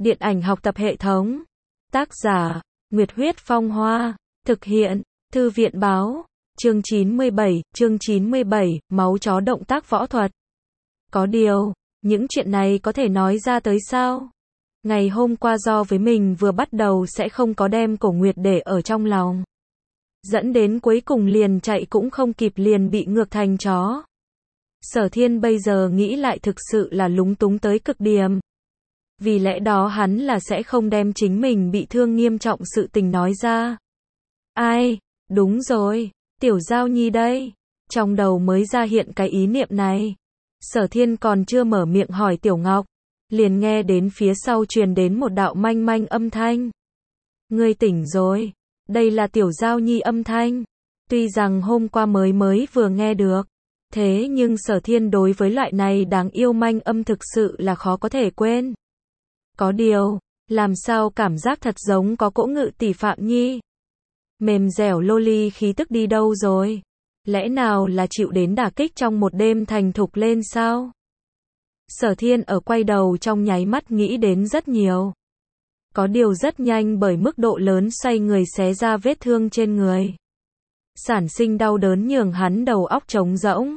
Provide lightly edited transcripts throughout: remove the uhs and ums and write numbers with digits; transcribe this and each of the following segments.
Điện ảnh học tập hệ thống. Tác giả, Nguyệt Huyết Phong Hoa. Thực hiện, Thư viện Báo. Chương 97, máu chó động tác võ thuật. Có điều, những chuyện này có thể nói ra tới sao? Ngày hôm qua do với mình vừa bắt đầu sẽ không có đem Cổ Nguyệt để ở trong lòng. Dẫn đến cuối cùng liền chạy cũng không kịp liền bị ngược thành chó. Sở Thiên bây giờ nghĩ lại thực sự là lúng túng tới cực điểm. Vì lẽ đó hắn là sẽ không đem chính mình bị thương nghiêm trọng sự tình nói ra. Ai, đúng rồi, Tiểu Giao Nhi đây. Trong đầu mới ra hiện cái ý niệm này. Sở Thiên còn chưa mở miệng hỏi Tiểu Ngọc, liền nghe đến phía sau truyền đến một đạo manh manh âm thanh. Ngươi tỉnh rồi, đây là Tiểu Giao Nhi âm thanh. Tuy rằng hôm qua mới vừa nghe được, thế nhưng Sở Thiên đối với loại này đáng yêu manh âm thực sự là khó có thể quên. Có điều, làm sao cảm giác thật giống có cỗ Ngự tỷ Phạm Nhi. Mềm dẻo loli khí tức đi đâu rồi? Lẽ nào là chịu đến đả kích trong một đêm thành thục lên sao? Sở Thiên ở quay đầu trong nháy mắt nghĩ đến rất nhiều. Có điều rất nhanh bởi mức độ lớn xoay người xé ra vết thương trên người. Sản sinh đau đớn nhường hắn đầu óc trống rỗng.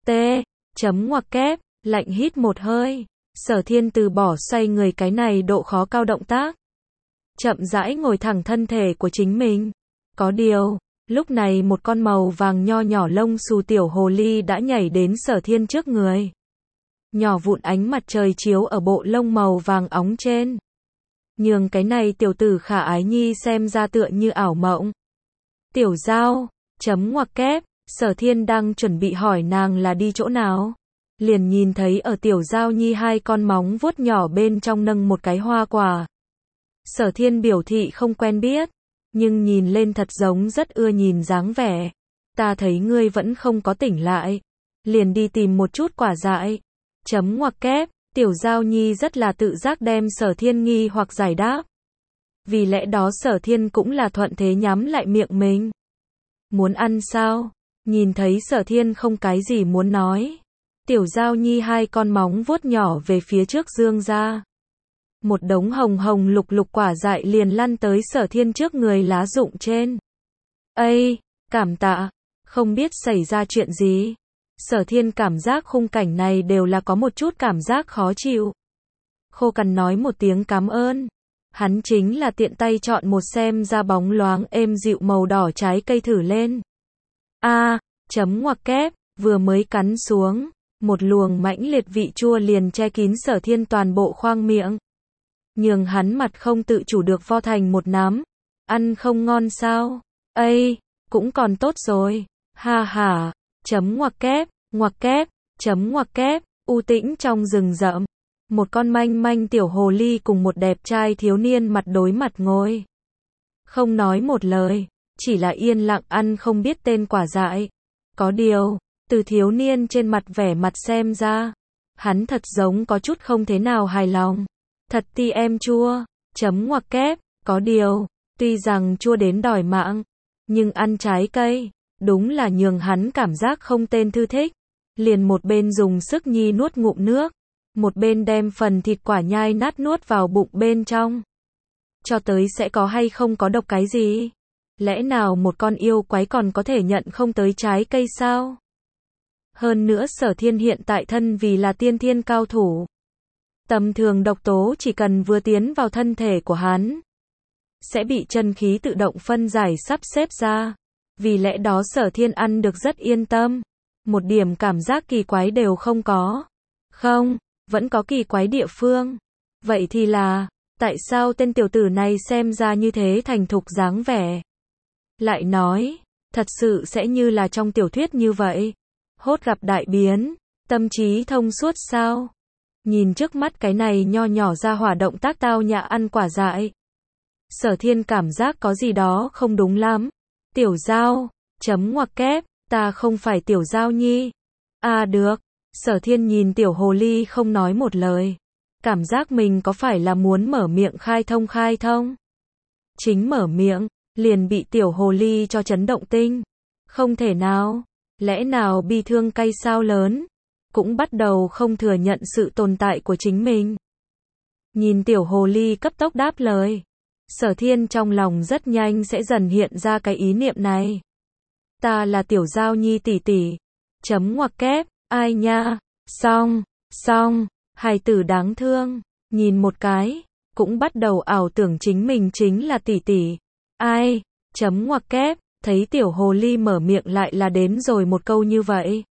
Ngoặc kép, lạnh hít một hơi. Sở Thiên từ bỏ xoay người cái này độ khó cao động tác. Chậm rãi ngồi thẳng thân thể của chính mình. Có điều, lúc này một con màu vàng nho nhỏ lông xù tiểu hồ ly đã nhảy đến Sở Thiên trước người. Nhỏ vụn ánh mặt trời chiếu ở bộ lông màu vàng óng trên. Nhường cái này tiểu tử khả ái nhi xem ra tựa như ảo mộng. Tiểu Giao, ngoặc kép, Sở Thiên đang chuẩn bị hỏi nàng là đi chỗ nào. Liền nhìn thấy ở Tiểu Giao Nhi hai con móng vuốt nhỏ bên trong nâng một cái hoa quả. Sở Thiên biểu thị không quen biết, nhưng nhìn lên thật giống rất ưa nhìn dáng vẻ. Ta thấy ngươi vẫn không có tỉnh lại, liền đi tìm một chút quả dại. Ngoặc kép, Tiểu Giao Nhi rất là tự giác đem Sở Thiên nghi hoặc giải đáp. Vì lẽ đó Sở Thiên cũng là thuận thế nhắm lại miệng mình. Muốn ăn sao? Nhìn thấy Sở Thiên không cái gì muốn nói. Tiểu Giao Nhi hai con móng vuốt nhỏ về phía trước dương ra. Một đống hồng hồng lục lục quả dại liền lăn tới Sở Thiên trước người lá rụng trên. Ây, cảm tạ, không biết xảy ra chuyện gì. Sở Thiên cảm giác khung cảnh này đều là có một chút cảm giác khó chịu. Khô cằn nói một tiếng cảm ơn. Hắn chính là tiện tay chọn một xem ra bóng loáng êm dịu màu đỏ trái cây thử lên. Ngoặc kép, vừa mới cắn xuống. Một luồng mãnh liệt vị chua liền che kín Sở Thiên toàn bộ khoang miệng. Nhường hắn mặt không tự chủ được vo thành một nắm. Ăn không ngon sao? Ây, cũng còn tốt rồi. Ha ha. Ngoặc kép, ngoặc kép, u tĩnh trong rừng rậm. Một con manh manh tiểu hồ ly cùng một đẹp trai thiếu niên mặt đối mặt ngồi. Không nói một lời, chỉ là yên lặng ăn không biết tên quả dại. Có điều, từ thiếu niên trên mặt vẻ mặt xem ra, hắn thật giống có chút không thế nào hài lòng. Thật ti em chua, ngoặc kép, có điều, tuy rằng chua đến đòi mạng, nhưng ăn trái cây, đúng là nhường hắn cảm giác không tên thư thích. Liền một bên dùng sức nhi nuốt ngụm nước, một bên đem phần thịt quả nhai nát nuốt vào bụng bên trong. Cho tới sẽ có hay không có độc cái gì? Lẽ nào một con yêu quái còn có thể nhận không tới trái cây sao? Hơn nữa Sở Thiên hiện tại thân vì là tiên thiên cao thủ. Tầm thường độc tố chỉ cần vừa tiến vào thân thể của hắn, sẽ bị chân khí tự động phân giải sắp xếp ra. Vì lẽ đó Sở Thiên ăn được rất yên tâm. Một điểm cảm giác kỳ quái đều không có. Không, vẫn có kỳ quái địa phương. Vậy thì là, tại sao tên tiểu tử này xem ra như thế thành thục dáng vẻ? Lại nói, thật sự sẽ như là trong tiểu thuyết như vậy. Hốt gặp đại biến, tâm trí thông suốt sao? Nhìn trước mắt cái này nho nhỏ ra hỏa động tác tao nhã ăn quả dại. Sở Thiên cảm giác có gì đó không đúng lắm. Tiểu Giao, ngoặc kép, ta không phải Tiểu Giao Nhi. Được. Sở Thiên nhìn tiểu hồ ly không nói một lời. Cảm giác mình có phải là muốn mở miệng khai thông. Chính mở miệng, liền bị tiểu hồ ly cho chấn động tinh. Không thể nào. Lẽ nào bi thương cay sao lớn? Cũng bắt đầu không thừa nhận sự tồn tại của chính mình. Nhìn tiểu hồ ly cấp tốc đáp lời. Sở Thiên trong lòng rất nhanh sẽ dần hiện ra cái ý niệm này. Ta là Tiểu Giao Nhi tỷ tỷ. Chấm ngoặc kép, ai nha, xong, hài tử đáng thương, nhìn một cái, cũng bắt đầu ảo tưởng chính mình chính là tỷ tỷ. Ai, chấm ngoặc kép, thấy tiểu hồ ly mở miệng lại là đến rồi một câu như vậy.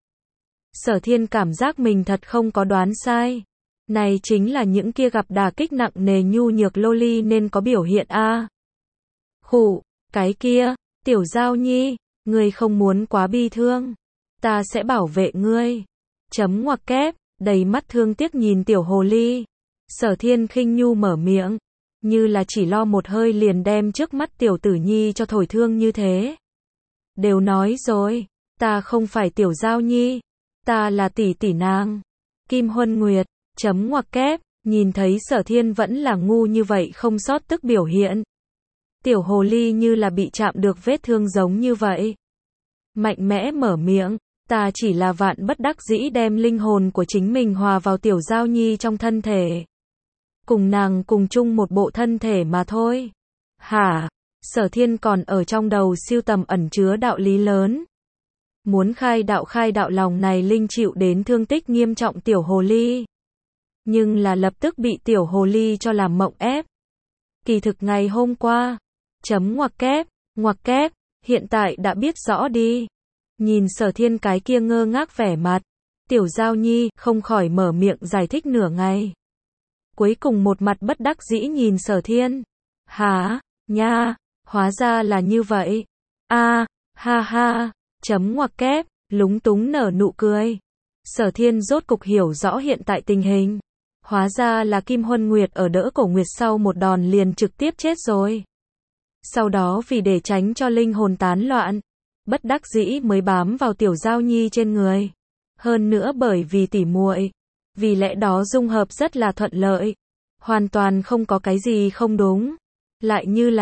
Sở Thiên cảm giác mình thật không có đoán sai. Này chính là những kia gặp đả kích nặng nề nhu nhược loli nên có biểu hiện a. Khụ, cái kia, Tiểu Giao Nhi, ngươi không muốn quá bi thương. Ta sẽ bảo vệ ngươi. Chấm ngoặc kép, đầy mắt thương tiếc nhìn tiểu hồ ly. Sở Thiên khinh nhu mở miệng, như là chỉ lo một hơi liền đem trước mắt tiểu tử nhi cho thổi thương như thế. Đều nói rồi, ta không phải Tiểu Giao Nhi, ta là tỷ tỷ nàng. Kim Huân Nguyệt, chấm ngoặc kép, nhìn thấy Sở Thiên vẫn là ngu như vậy không sót tức biểu hiện. Tiểu hồ ly như là bị chạm được vết thương giống như vậy. Mạnh mẽ mở miệng, ta chỉ là vạn bất đắc dĩ đem linh hồn của chính mình hòa vào Tiểu Giao Nhi trong thân thể. Cùng nàng cùng chung một bộ thân thể mà thôi. Hả? Sở Thiên còn ở trong đầu siêu tầm ẩn chứa đạo lý lớn. Muốn khai đạo lòng này linh chịu đến thương tích nghiêm trọng tiểu hồ ly. Nhưng là lập tức bị tiểu hồ ly cho làm mộng ép. Kỳ thực ngày hôm qua, chấm ngoặc kép, hiện tại đã biết rõ đi. Nhìn Sở Thiên cái kia ngơ ngác vẻ mặt, Tiểu Giao Nhi không khỏi mở miệng giải thích nửa ngày. Cuối cùng một mặt bất đắc dĩ nhìn Sở Thiên. Hả, nha, hóa ra là như vậy. A, ha, chấm ngoặc kép, lúng túng nở nụ cười. Sở Thiên rốt cục hiểu rõ hiện tại tình hình. Hóa ra là Kim Huân Nguyệt ở đỡ cổ Nguyệt sau một đòn liền trực tiếp chết rồi. Sau đó vì để tránh cho linh hồn tán loạn, bất đắc dĩ mới bám vào Tiểu Giao Nhi trên người. Hơn nữa bởi vì tỉ muội, vì lẽ đó dung hợp rất là thuận lợi. Hoàn toàn không có cái gì không đúng. Lại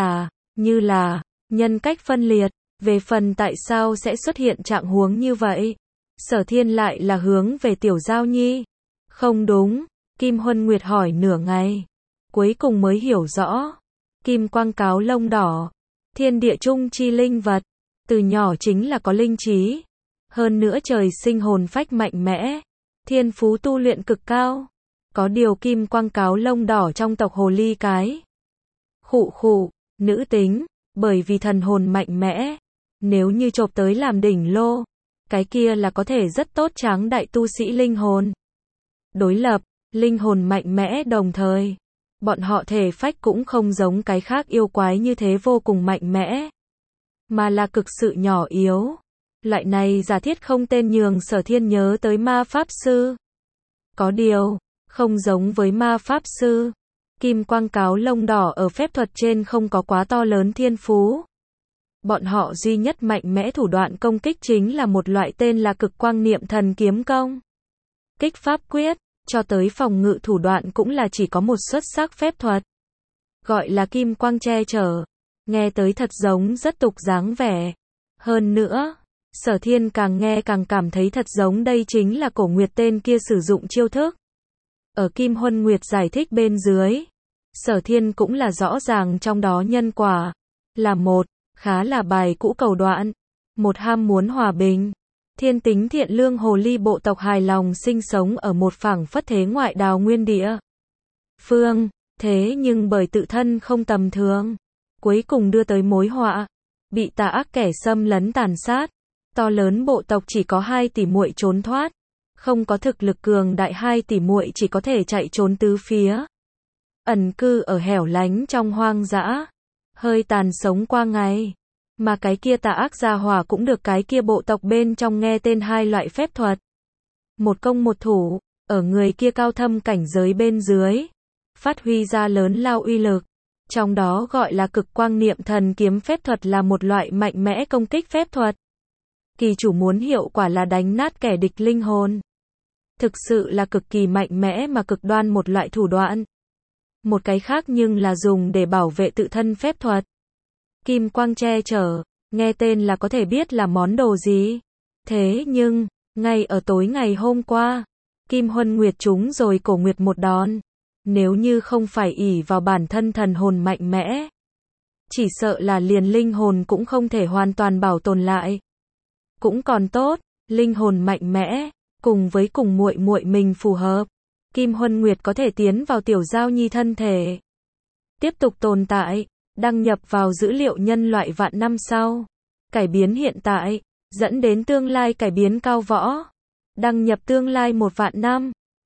như là, nhân cách phân liệt. Về phần tại sao sẽ xuất hiện trạng huống như vậy, Sở Thiên lại là hướng về Tiểu Giao Nhi. Không đúng, Kim Huân Nguyệt hỏi nửa ngày. Cuối cùng mới hiểu rõ. Kim quang cáo lông đỏ, thiên địa trung chi linh vật. Từ nhỏ chính là có linh trí. Hơn nữa trời sinh hồn phách mạnh mẽ. Thiên phú tu luyện cực cao. Có điều kim quang cáo lông đỏ trong tộc hồ ly cái. Khụ, nữ tính, bởi vì thần hồn mạnh mẽ. Nếu như chộp tới làm đỉnh lô, cái kia là có thể rất tốt tráng đại tu sĩ linh hồn. Đối lập, linh hồn mạnh mẽ đồng thời. Bọn họ thể phách cũng không giống cái khác yêu quái như thế vô cùng mạnh mẽ. Mà là cực sự nhỏ yếu. Loại này giả thiết không tên nhường Sở Thiên nhớ tới ma pháp sư. Có điều, không giống với ma pháp sư. Kim quang cáo lông đỏ ở phép thuật trên không có quá to lớn thiên phú. Bọn họ duy nhất mạnh mẽ thủ đoạn công kích chính là một loại tên là cực quang niệm thần kiếm công. Kích pháp quyết, cho tới phòng ngự thủ đoạn cũng là chỉ có một xuất sắc phép thuật. Gọi là kim quang che chở. Nghe tới thật giống rất tục dáng vẻ. Hơn nữa, Sở Thiên càng nghe càng cảm thấy thật giống đây chính là Cổ Nguyệt tên kia sử dụng chiêu thức. Ở Kim Huân Nguyệt giải thích bên dưới, Sở Thiên cũng là rõ ràng trong đó nhân quả. Là một, khá là bài cũ cầu đoạn. Một ham muốn hòa bình. Thiên tính thiện lương hồ ly bộ tộc hài lòng sinh sống ở một phẳng phất thế ngoại đào nguyên địa. Phương, thế nhưng bởi tự thân không tầm thường. Cuối cùng đưa tới mối họa. Bị tà ác kẻ xâm lấn tàn sát. To lớn bộ tộc chỉ có 2 tỷ muội trốn thoát. Không có thực lực cường đại 2 tỷ muội chỉ có thể chạy trốn tứ phía. Ẩn cư ở hẻo lánh trong hoang dã. Hơi tàn sống qua ngày. Mà cái kia tà ác gia hỏa cũng được cái kia bộ tộc bên trong nghe tên 2 loại phép thuật. Một công một thủ, ở người kia cao thâm cảnh giới bên dưới. Phát huy ra lớn lao uy lực. Trong đó gọi là cực quang niệm thần kiếm phép thuật là một loại mạnh mẽ công kích phép thuật. Kỳ chủ muốn hiệu quả là đánh nát kẻ địch linh hồn. Thực sự là cực kỳ mạnh mẽ mà cực đoan một loại thủ đoạn. Một cái khác nhưng là dùng để bảo vệ tự thân phép thuật. Kim quang che chở, nghe tên là có thể biết là món đồ gì. Thế nhưng, ngay ở tối ngày hôm qua, Kim Huân Nguyệt trúng rồi Cổ Nguyệt một đòn. Nếu như không phải ỷ vào bản thân thần hồn mạnh mẽ, chỉ sợ là liền linh hồn cũng không thể hoàn toàn bảo tồn lại. Cũng còn tốt, linh hồn mạnh mẽ, cùng với cùng muội muội mình phù hợp, Kim Huân Nguyệt có thể tiến vào Tiểu Giao Nhi thân thể, tiếp tục tồn tại, đăng nhập vào dữ liệu nhân loại vạn năm sau, cải biến hiện tại, dẫn đến tương lai cải biến cao võ, đăng nhập tương lai 1 vạn năm.